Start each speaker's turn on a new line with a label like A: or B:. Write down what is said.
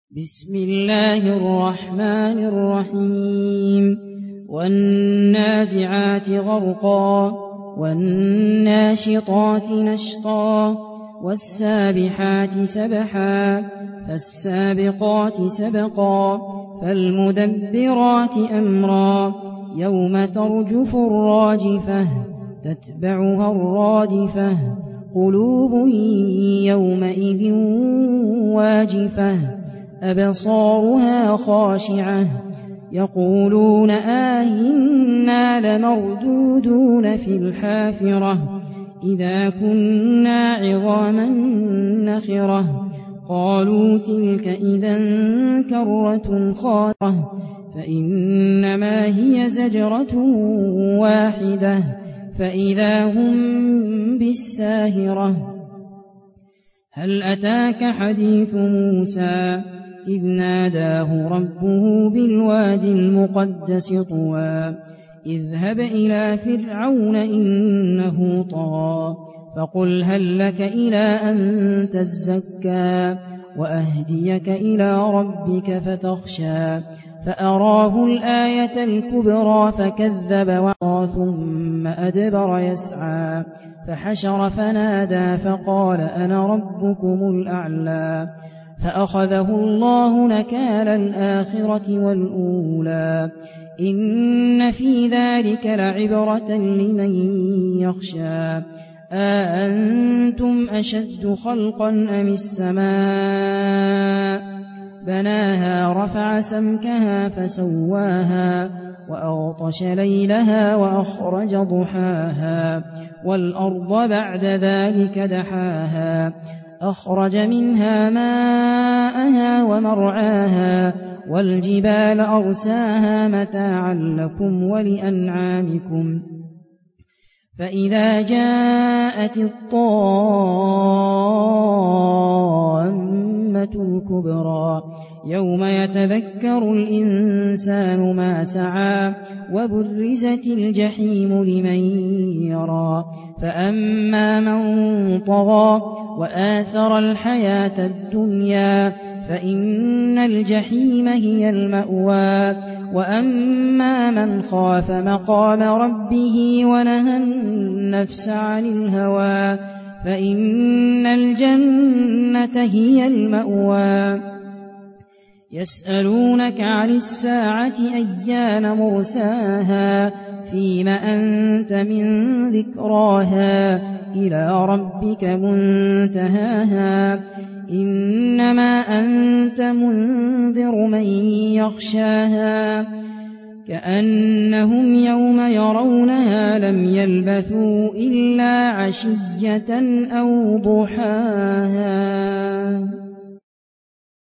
A: بسم الله الرحمن الرحيم والنازعات غرقا والناشطات نشطا والسابحات سبحا فالسابقات سبقا فالمدبرات أمرا يوم ترجف الراجفة تتبعها الرادفة قلوب يومئذ واجفة أبصارها خاشعة يقولون إنا لمردودون في الحافرة إذا كنا عظاما نخرة قالوا تلك إذا كرة خاسرة فإنما هي زجرة واحدة فإذا هم بالساهرة هل أتاك حديث موسى إذ ناداه ربه بالوادي المقدس طوى اذهب إلى فرعون إنه طغى فقل هل لك إلى أن تزكى وأهديك إلى ربك فتخشى فأراه الآية الكبرى فكذب وعصى ثم أدبر يسعى فحشر فنادى فقال أنا ربكم الأعلى فأخذه الله نكال الآخرة والأولى إن في ذلك لعبرة لمن يخشى أأنتم أشد خلقا أم السماء بناها رفع سمكها فسواها وأغطش ليلها وأخرج ضحاها والأرض بعد ذلك دحاها أخرج منها ماءها ومرعاها والجبال أرساها متاعا لكم ولأنعامكم فإذا جاءت الطامة الكبرى يوم يتذكر الإنسان ما سعى وبرزت الجحيم لمن يرى فأما من طغى وآثر الحياة الدنيا فإن الجحيم هي المأوى وأما من خاف مقام ربه ونهى النفس عن الهوى فإن الجنة هي المأوى يسألونك عن الساعة أيان مرساها فيم أنت من ذكراها إلى ربك منتهاها إنما أنت منذر من يخشاها كأنهم يوم يرونها لم يلبثوا إلا عشية أو ضحاها.